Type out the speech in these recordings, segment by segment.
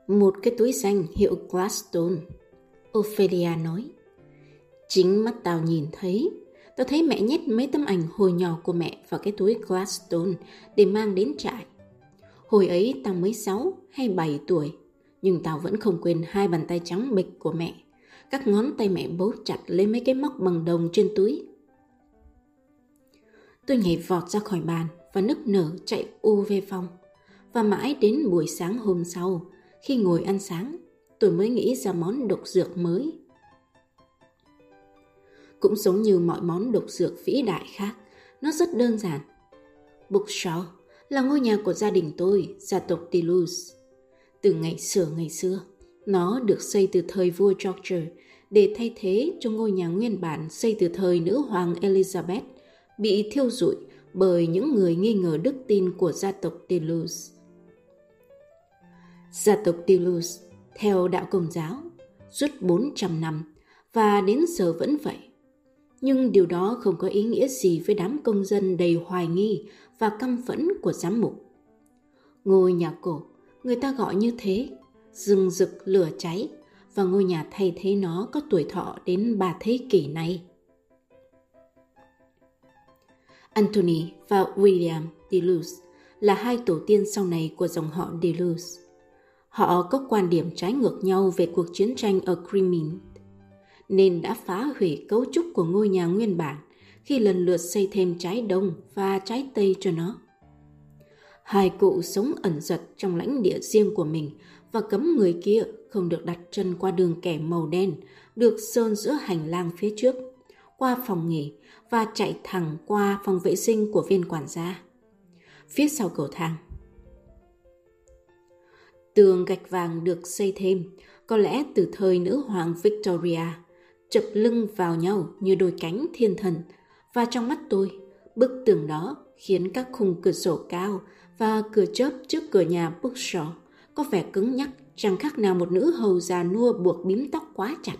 Một cái túi xanh hiệu Gladstone, Ophelia nói. Chính mắt tao nhìn thấy. Tao thấy mẹ nhét mấy tấm ảnh hồi nhỏ của mẹ vào cái túi Gladstone để mang đến trại. Hồi ấy tao mới 6 hay 7 tuổi, nhưng tao vẫn không quên hai bàn tay trắng bệch của mẹ. Các ngón tay mẹ bấu chặt lấy mấy cái móc bằng đồng trên túi. Tôi nhảy vọt ra khỏi bàn và nức nở chạy về phòng. Và mãi đến buổi sáng hôm sau, khi ngồi ăn sáng, tôi mới nghĩ ra món độc dược mới. Cũng giống như mọi món độc dược vĩ đại khác, nó rất đơn giản. Bookshaw là ngôi nhà của gia đình tôi, gia tộc Deleuze. Từ ngày xưa, nó được xây từ thời vua George để thay thế cho ngôi nhà nguyên bản xây từ thời nữ hoàng Elizabeth bị thiêu rụi bởi những người nghi ngờ đức tin của gia tộc Deleuze. Gia tộc Deleuze theo đạo Công giáo suốt 400 năm và đến giờ vẫn vậy. Nhưng điều đó không có ý nghĩa gì với đám công dân đầy hoài nghi và căm phẫn của giám mục. Ngôi nhà cổ, người ta gọi như thế, rừng rực lửa cháy, và ngôi nhà thay thế nó có tuổi thọ đến 3 thế kỷ nay. Anthony và William Deleuze là hai tổ tiên sau này của dòng họ Deleuze. Họ có quan điểm trái ngược nhau về cuộc chiến tranh ở Crimea, nên đã phá hủy cấu trúc của ngôi nhà nguyên bản khi lần lượt xây thêm trái đông và trái tây cho nó. Hai cụ sống ẩn dật trong lãnh địa riêng của mình và cấm người kia không được đặt chân qua đường kẻ màu đen được sơn giữa hành lang phía trước, qua phòng nghỉ và chạy thẳng qua phòng vệ sinh của viên quản gia. Phía sau cầu thang, tường gạch vàng được xây thêm, có lẽ từ thời nữ hoàng Victoria, chập lưng vào nhau như đôi cánh thiên thần, và trong mắt tôi, bức tường đó khiến các khung cửa sổ cao và cửa chớp trước cửa nhà Bookshaw có vẻ cứng nhắc, chẳng khác nào một nữ hầu già nua buộc bím tóc quá chặt.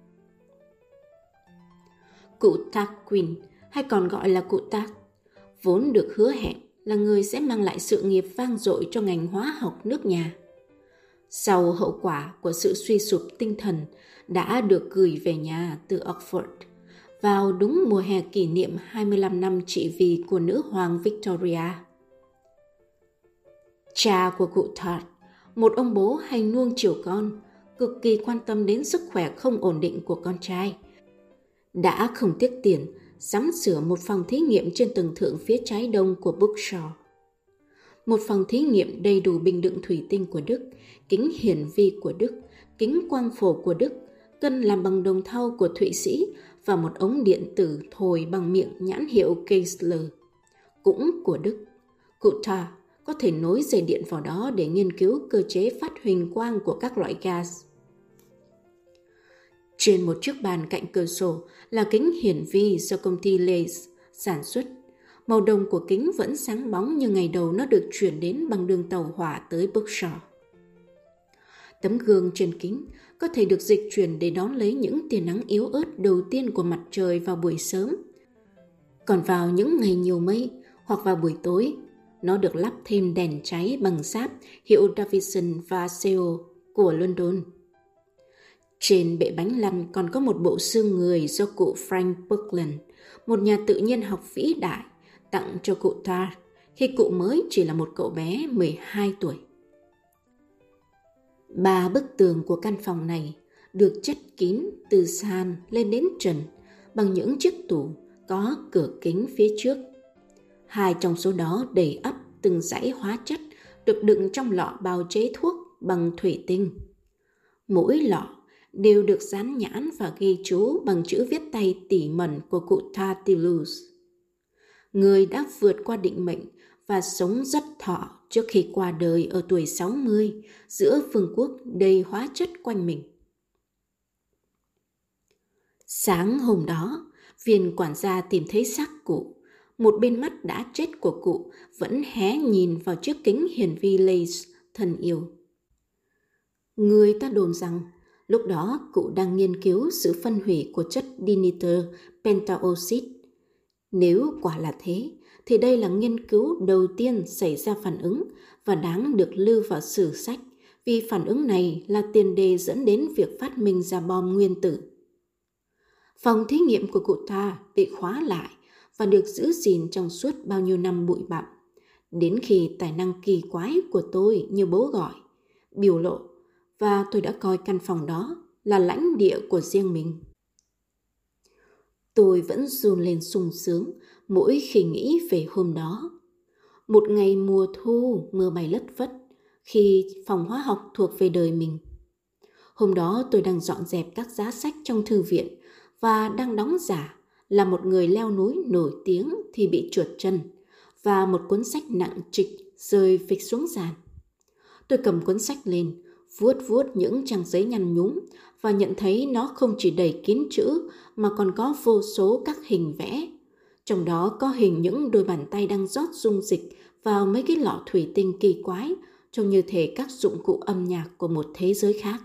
Cụ Tarquin, hay còn gọi là cụ Tart, vốn được hứa hẹn là người sẽ mang lại sự nghiệp vang dội cho ngành hóa học nước nhà. Sau hậu quả của sự suy sụp tinh thần đã được gửi về nhà từ Oxford vào đúng mùa hè kỷ niệm 25 năm trị vì của nữ hoàng Victoria. Cha của cụ Tart, một ông bố hay nuông chiều con, cực kỳ quan tâm đến sức khỏe không ổn định của con trai, đã không tiếc tiền sắm sửa một phòng thí nghiệm trên tầng thượng phía trái đông của Bookshaw. Một phòng thí nghiệm đầy đủ bình đựng thủy tinh của Đức, kính hiển vi của Đức, kính quang phổ của Đức, cân làm bằng đồng thau của Thụy Sĩ và một ống điện tử thổi bằng miệng nhãn hiệu Geissler, cũng của Đức. Cụ Tart có thể nối dây điện vào đó để nghiên cứu cơ chế phát huỳnh quang của các loại gas. Trên một chiếc bàn cạnh cửa sổ là kính hiển vi do công ty Leys sản xuất. Màu đồng của kính vẫn sáng bóng như ngày đầu nó được chuyển đến bằng đường tàu hỏa tới Bookshaw. Tấm gương trên kính có thể được dịch chuyển để đón lấy những tia nắng yếu ớt đầu tiên của mặt trời vào buổi sớm. Còn vào những ngày nhiều mây hoặc vào buổi tối, nó được lắp thêm đèn cháy bằng sáp hiệu Davison và Seo của London. Trên bệ bánh lăn còn có một bộ xương người do cụ Frank Buckland, một nhà tự nhiên học vĩ đại, tặng cho cụ Tart khi cụ mới chỉ là một cậu bé 12 tuổi. 3 bức tường của căn phòng này được chất kín từ sàn lên đến trần bằng những chiếc tủ có cửa kính phía trước. 2 trong số đó đầy ắp từng dãy hóa chất được đựng trong lọ bào chế thuốc bằng thủy tinh. Mỗi lọ đều được dán nhãn và ghi chú bằng chữ viết tay tỉ mẩn của cụ Tart Deleuze, người đã vượt qua định mệnh và sống rất thọ trước khi qua đời ở tuổi 60 giữa vương quốc đầy hóa chất quanh mình. Sáng hôm đó, viên quản gia tìm thấy xác cụ. Một bên mắt đã chết của cụ vẫn hé nhìn vào chiếc kính hiển vi Leys thân yêu. Người ta đồn rằng lúc đó cụ đang nghiên cứu sự phân hủy của chất dinitơ pentaoxide. Nếu quả là thế, thì đây là nghiên cứu đầu tiên xảy ra phản ứng và đáng được lưu vào sử sách vì phản ứng này là tiền đề dẫn đến việc phát minh ra bom nguyên tử. Phòng thí nghiệm của cụ ta bị khóa lại và được giữ gìn trong suốt bao nhiêu năm bụi bặm, đến khi tài năng kỳ quái của tôi như bố gọi, biểu lộ, và tôi đã coi căn phòng đó là lãnh địa của riêng mình. Tôi vẫn run lên sung sướng mỗi khi nghĩ về hôm đó. Một ngày mùa thu mưa bay lất phất khi phòng hóa học thuộc về đời mình. Hôm đó tôi đang dọn dẹp các giá sách trong thư viện và đang đóng giả là một người leo núi nổi tiếng thì bị trượt chân và một cuốn sách nặng trịch rơi phịch xuống sàn. Tôi cầm cuốn sách lên, vuốt vuốt những trang giấy nhăn nhúm và nhận thấy nó không chỉ đầy kín chữ mà còn có vô số các hình vẽ. Trong đó có hình những đôi bàn tay đang rót dung dịch vào mấy cái lọ thủy tinh kỳ quái, trông như thể các dụng cụ âm nhạc của một thế giới khác.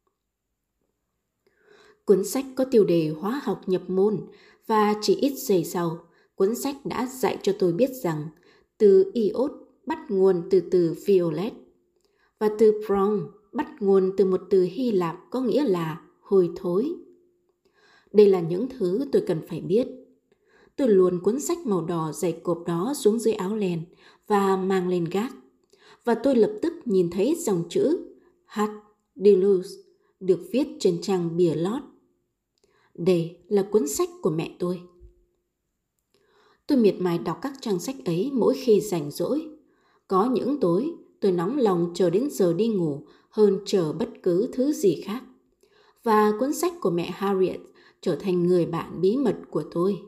Cuốn sách có tiêu đề hóa học nhập môn và chỉ ít giây sau, cuốn sách đã dạy cho tôi biết rằng từ iốt bắt nguồn từ từ violet và từ brom bắt nguồn từ một từ Hy Lạp có nghĩa là hôi thối. Đây là những thứ tôi cần phải biết. Tôi luồn cuốn sách màu đỏ dày cộp đó xuống dưới áo len và mang lên gác. Và tôi lập tức nhìn thấy dòng chữ Hat Deluxe được viết trên trang bìa lót. Đây là cuốn sách của mẹ tôi. Tôi miệt mài đọc các trang sách ấy mỗi khi rảnh rỗi. Có những tối tôi nóng lòng chờ đến giờ đi ngủ hơn chờ bất cứ thứ gì khác. Và cuốn sách của mẹ Harriet trở thành người bạn bí mật của tôi.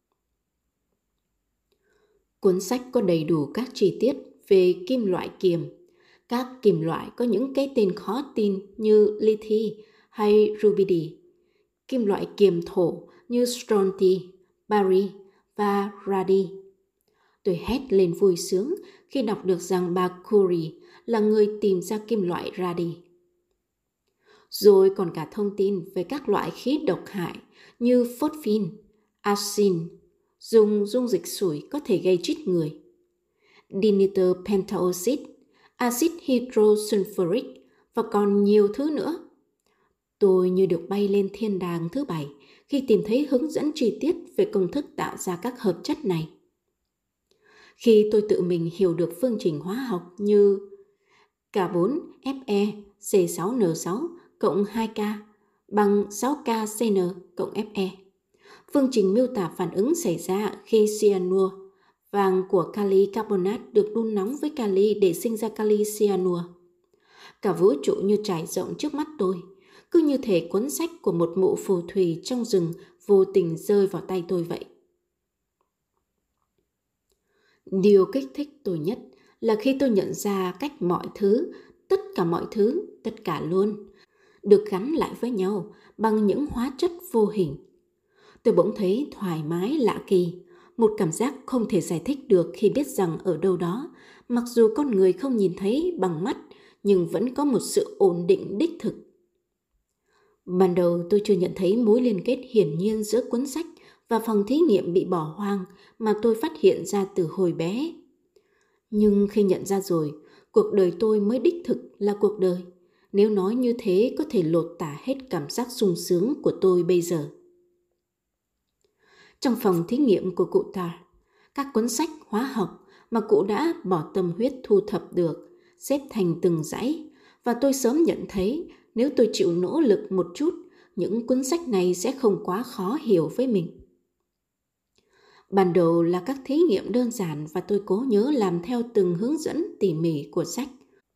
Cuốn sách có đầy đủ các chi tiết về kim loại kiềm. Các kim loại có những cái tên khó tin như lithium hay rubidy. Kim loại kiềm thổ như stronti, bari và radi. Tôi hét lên vui sướng khi đọc được rằng bà Curie là người tìm ra kim loại radi. Rồi còn cả thông tin về các loại khí độc hại như phosphine, arsen, dùng dung dịch sủi có thể gây chết người, dinitơ pentaoxide, axit hydrosulfuric và còn nhiều thứ nữa. Tôi như được bay lên thiên đàng thứ 7 khi tìm thấy hướng dẫn chi tiết về công thức tạo ra các hợp chất này. Khi tôi tự mình hiểu được phương trình hóa học như K4Fe C6N6 cộng 2K bằng 6KCN cộng Fe, phương trình miêu tả phản ứng xảy ra khi cyanua vàng của kali carbonate được đun nóng với kali để sinh ra kali cyanua. Cả vũ trụ như trải rộng trước mắt tôi, cứ như thể cuốn sách của một mụ phù thủy trong rừng vô tình rơi vào tay tôi vậy. Điều kích thích tôi nhất là khi tôi nhận ra cách mọi thứ, tất cả luôn, được gắn lại với nhau bằng những hóa chất vô hình. Tôi bỗng thấy thoải mái lạ kỳ, một cảm giác không thể giải thích được khi biết rằng ở đâu đó, mặc dù con người không nhìn thấy bằng mắt, nhưng vẫn có một sự ổn định đích thực. Ban đầu tôi chưa nhận thấy mối liên kết hiển nhiên giữa cuốn sách và phòng thí nghiệm bị bỏ hoang mà tôi phát hiện ra từ hồi bé. Nhưng khi nhận ra rồi, cuộc đời tôi mới đích thực là cuộc đời. Nếu nói như thế có thể lột tả hết cảm giác sung sướng của tôi bây giờ. Trong phòng thí nghiệm của cụ Tar, các cuốn sách hóa học mà cụ đã bỏ tâm huyết thu thập được xếp thành từng dãy, và tôi sớm nhận thấy nếu tôi chịu nỗ lực một chút, những cuốn sách này sẽ không quá khó hiểu với mình. Ban đầu là các thí nghiệm đơn giản và tôi cố nhớ làm theo từng hướng dẫn tỉ mỉ của sách.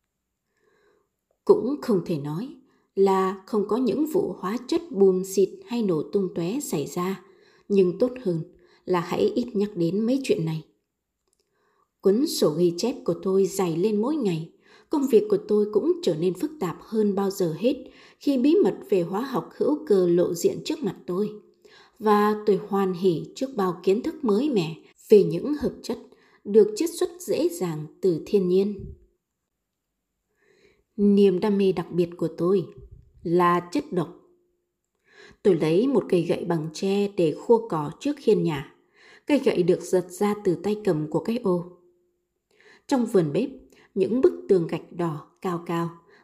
Cũng không thể nói là không có những vụ hóa chất bùm xịt hay nổ tung tóe xảy ra, nhưng tốt hơn là hãy ít nhắc đến mấy chuyện này. Cuốn sổ ghi chép của tôi dày lên mỗi ngày. Công việc của tôi cũng trở nên phức tạp hơn bao giờ hết khi bí mật về hóa học hữu cơ lộ diện trước mặt tôi. Và tôi hoan hỉ trước bao kiến thức mới mẻ về những hợp chất được chiết xuất dễ dàng từ thiên nhiên. Niềm đam mê đặc biệt của tôi là chất độc. Tôi lấy một cây gậy bằng tre để khua cỏ trước hiên nhà. Cây gậy được giật ra từ tay cầm của cái ô. Trong vườn bếp, những bức tường gạch đỏ cao cao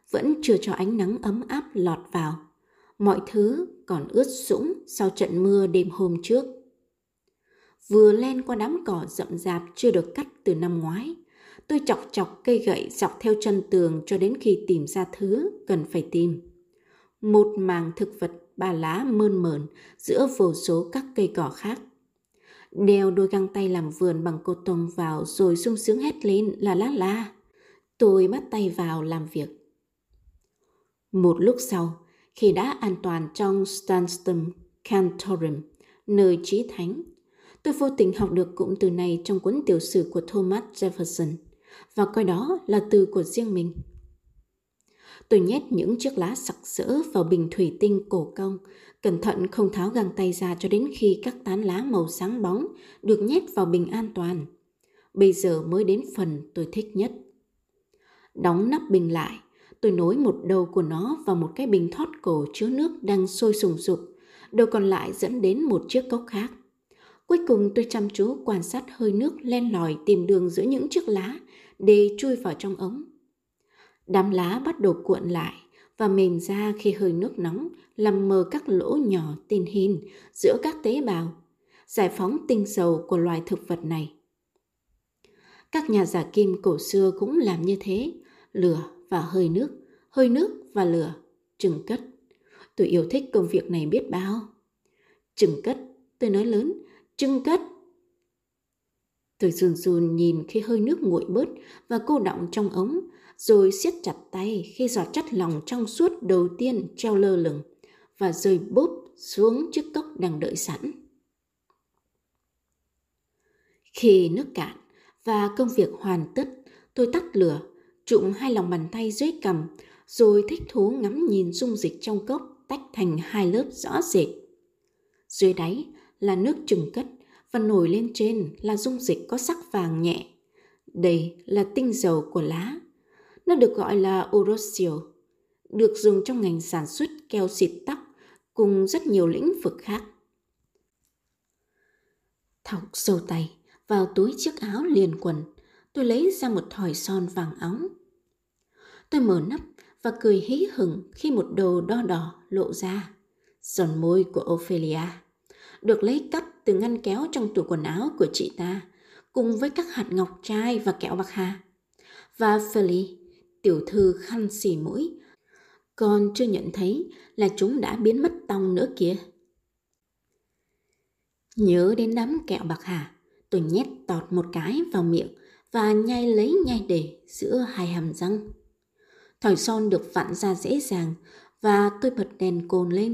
vẫn chưa cho ánh nắng ấm áp lọt vào. Mọi thứ còn ướt sũng sau trận mưa đêm hôm trước. Vừa len qua đám cỏ rậm rạp chưa được cắt từ năm ngoái, tôi chọc chọc cây gậy dọc theo chân tường cho đến khi tìm ra thứ cần phải tìm. Một mảng thực vật ba lá mơn mởn giữa vô số các cây cỏ khác. Đeo đôi găng tay làm vườn bằng cotton tông vào rồi sung sướng hét lên là lá la. Tôi bắt tay vào làm việc. Một lúc sau, khi đã an toàn trong Stanstum Cantorum, nơi chí thánh, tôi vô tình học được cụm từ này trong cuốn tiểu sử của Thomas Jefferson và coi đó là từ của riêng mình. Tôi nhét những chiếc lá sặc sỡ vào bình thủy tinh cổ công, cẩn thận không tháo găng tay ra cho đến khi các tán lá màu sáng bóng được nhét vào bình an toàn. Bây giờ mới đến phần tôi thích nhất. Đóng nắp bình lại, tôi nối một đầu của nó vào một cái bình thoát cổ chứa nước đang sôi sùng sục, đầu còn lại dẫn đến một chiếc cốc khác. Cuối cùng tôi chăm chú quan sát hơi nước len lỏi tìm đường giữa những chiếc lá để chui vào trong ống. Đám lá bắt đầu cuộn lại và mềm ra khi hơi nước nóng làm mờ các lỗ nhỏ tin hin giữa các tế bào, giải phóng tinh dầu của loài thực vật này. Các nhà giả kim cổ xưa cũng làm như thế, lửa và hơi nước và lửa, chừng cất. Tôi yêu thích công việc này biết bao. Chừng cất, tôi nói lớn, chừng cất. Tôi run run nhìn khi hơi nước nguội bớt và cô đọng trong ống, rồi siết chặt tay khi giọt chất lỏng trong suốt đầu tiên treo lơ lửng và rơi bốp xuống chiếc cốc đang đợi sẵn. Khi nước cạn và công việc hoàn tất, tôi tắt lửa, trụm hai lòng bàn tay dưới cằm, rồi thích thú ngắm nhìn dung dịch trong cốc tách thành hai lớp rõ rệt. Dưới đáy là nước chừng cất và nổi lên trên là dung dịch có sắc vàng nhẹ. Đây là tinh dầu của lá. Nó được gọi là urosio, được dùng trong ngành sản xuất keo xịt tóc cùng rất nhiều lĩnh vực khác. Thọc sâu tay vào túi chiếc áo liền quần, tôi lấy ra một thỏi son vàng óng. Tôi mở nắp và cười hí hửng khi một đầu đo đỏ lộ ra. Giòn môi của Ophelia, được lấy cắt từ ngăn kéo trong tủ quần áo của chị ta, cùng với các hạt ngọc trai và kẹo bạc hà. Và Feli, tiểu thư khăn xì mũi, còn chưa nhận thấy là chúng đã biến mất tong nữa kìa. Nhớ đến đám kẹo bạc hà, tôi nhét tọt một cái vào miệng và nhai lấy nhai để giữa hai hàm răng. Thỏi son được vặn ra dễ dàng và tôi bật đèn cồn lên.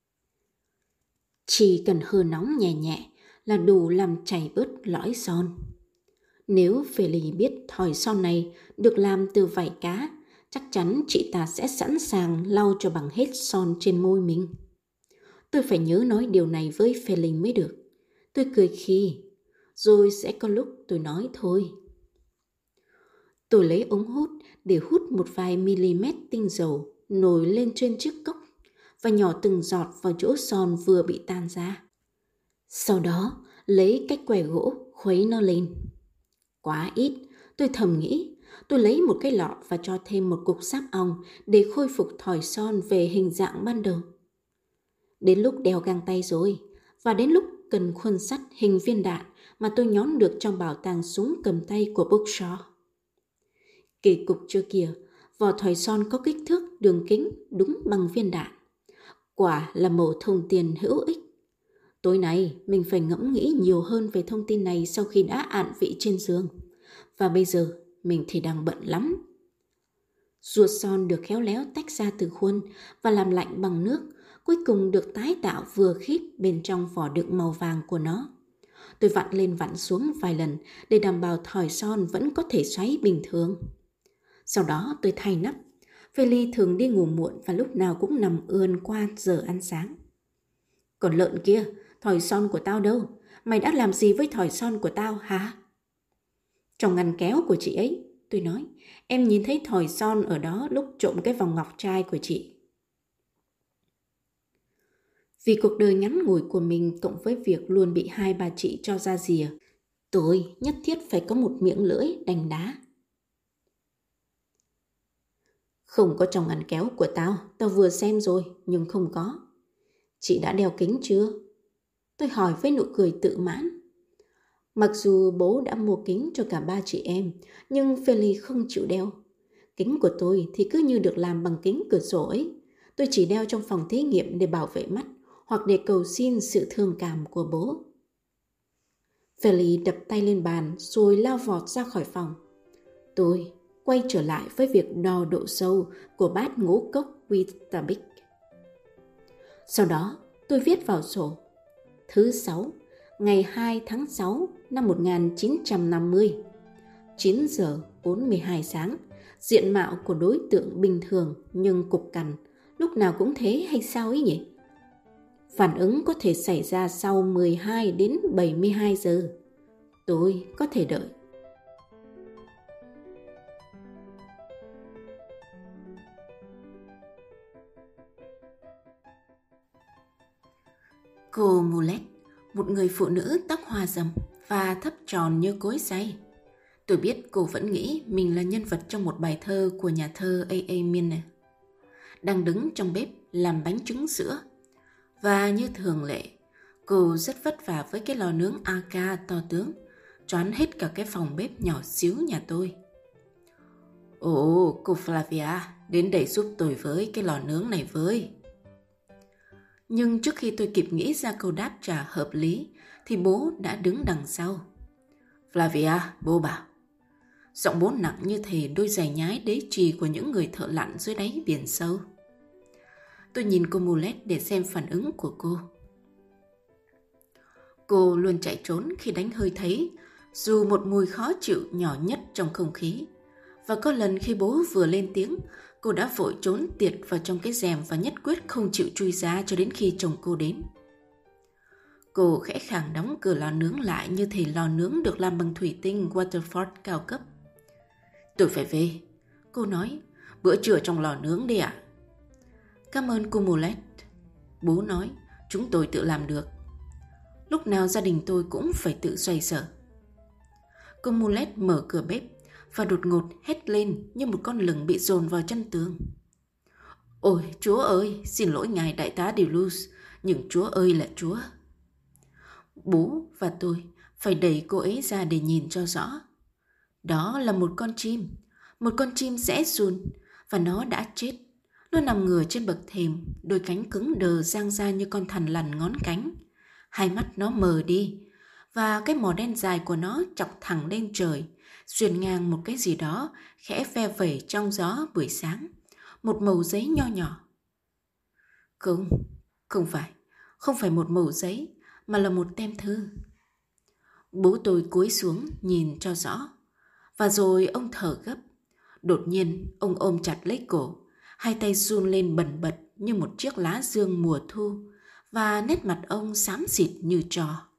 Chỉ cần hơi nóng nhẹ nhẹ là đủ làm chảy bớt lõi son. Nếu Feli biết thỏi son này được làm từ vảy cá, chắc chắn chị ta sẽ sẵn sàng lau cho bằng hết son trên môi mình. Tôi phải nhớ nói điều này với Feli mới được. Tôi cười khi, rồi sẽ có lúc tôi nói thôi. Tôi lấy ống hút để hút một vài mm tinh dầu nổi lên trên chiếc cốc và nhỏ từng giọt vào chỗ son vừa bị tan ra. Sau đó lấy cái què gỗ khuấy nó lên. Quá ít, tôi thầm nghĩ. Tôi lấy một cái lọ và cho thêm một cục sáp ong để khôi phục thỏi son về hình dạng ban đầu. Đến lúc đeo găng tay rồi, và đến lúc cần khuôn sắt hình viên đạn mà tôi nhón được trong bảo tàng súng cầm tay của Buckshaw. Kỳ cục chưa kìa, vỏ thỏi son có kích thước đường kính đúng bằng viên đạn. Quả là mẩu thông tin hữu ích. Tối nay mình phải ngẫm nghĩ nhiều hơn về thông tin này sau khi đã ạn vị trên giường. Và bây giờ mình thì đang bận lắm. Ruột son được khéo léo tách ra từ khuôn và làm lạnh bằng nước, cuối cùng được tái tạo vừa khít bên trong vỏ đựng màu vàng của nó. Tôi vặn lên vặn xuống vài lần để đảm bảo thỏi son vẫn có thể xoáy bình thường. Sau đó tôi thay nắp. Feli thường đi ngủ muộn và lúc nào cũng nằm ườn qua giờ ăn sáng. Còn lợn kia, thỏi son của tao đâu? Mày đã làm gì với thỏi son của tao hả? Trong ngăn kéo của chị ấy, tôi nói. Em nhìn thấy thỏi son ở đó lúc trộm cái vòng ngọc trai của chị. Vì cuộc đời ngắn ngủi của mình cộng với việc luôn bị hai bà chị cho ra rìa, tôi nhất thiết phải có một miệng lưỡi đành đá. Không có trong ngăn kéo của tao, tao vừa xem rồi, nhưng không có. Chị đã đeo kính chưa? Tôi hỏi với nụ cười tự mãn. Mặc dù bố đã mua kính cho cả ba chị em, nhưng Feli không chịu đeo. Kính của tôi thì cứ như được làm bằng kính cửa sổ ấy. Tôi chỉ đeo trong phòng thí nghiệm để bảo vệ mắt hoặc để cầu xin sự thương cảm của bố. Feli đập tay lên bàn rồi lao vọt ra khỏi phòng. Tôi quay trở lại với việc đo độ sâu của bát ngũ cốc Weetabix. Sau đó tôi viết vào sổ: thứ 6, ngày 2 tháng 6 năm 1950, 9 giờ 42 sáng, diện mạo của đối tượng bình thường nhưng cục cằn, lúc nào cũng thế hay sao ấy nhỉ? Phản ứng có thể xảy ra sau 12 đến 72 giờ. Tôi có thể đợi. Cô Mulet, một người phụ nữ tóc hoa râm và thấp tròn như cối xay. Tôi biết cô vẫn nghĩ mình là nhân vật trong một bài thơ của nhà thơ A.A. Milne, đang đứng trong bếp làm bánh trứng sữa. Và như thường lệ, cô rất vất vả với cái lò nướng AK to tướng, choán hết cả cái phòng bếp nhỏ xíu nhà tôi. Ồ, cô Flavia, đến đây giúp tôi với cái lò nướng này với. Nhưng trước khi tôi kịp nghĩ ra câu đáp trả hợp lý, thì bố đã đứng đằng sau. Flavia, bố bảo. Giọng bố nặng như thể đôi giày nhái đế chì của những người thợ lặn dưới đáy biển sâu. Tôi nhìn cô Mulet để xem phản ứng của cô. Cô luôn chạy trốn khi đánh hơi thấy, dù một mùi khó chịu nhỏ nhất trong không khí. Và có lần khi bố vừa lên tiếng, cô đã vội trốn tiệt vào trong cái rèm và nhất quyết không chịu chui ra cho đến khi chồng cô đến. Cô khẽ khàng đóng cửa lò nướng lại như thể lò nướng được làm bằng thủy tinh Waterford cao cấp. Tôi phải về, cô nói, bữa trưa trong lò nướng đi ạ. Cảm ơn cô Mulet. Bố nói, chúng tôi tự làm được. Lúc nào gia đình tôi cũng phải tự xoay sở. Cô Mulet mở cửa bếp và đột ngột hét lên như một con lửng bị dồn vào chân tường. Ôi, Chúa ơi, xin lỗi ngài đại tá Deleuze, nhưng Chúa ơi là Chúa. Bố và tôi phải đẩy cô ấy ra để nhìn cho rõ. Đó là một con chim rẽ run, và nó đã chết. Nó nằm ngửa trên bậc thềm, đôi cánh cứng đờ dang ra như con thằn lằn ngón cánh. Hai mắt nó mờ đi, và cái mỏ đen dài của nó chọc thẳng lên trời, xuyên ngang một cái gì đó khẽ ve vẩy trong gió buổi sáng, một mẩu giấy nho nhỏ. Không phải một mẩu giấy, mà là một tem thư. Bố tôi cúi xuống nhìn cho rõ, và rồi ông thở gấp. Đột nhiên ông ôm chặt lấy cổ, hai tay run lên bần bật như một chiếc lá dương mùa thu, và nét mặt ông xám xịt như tro.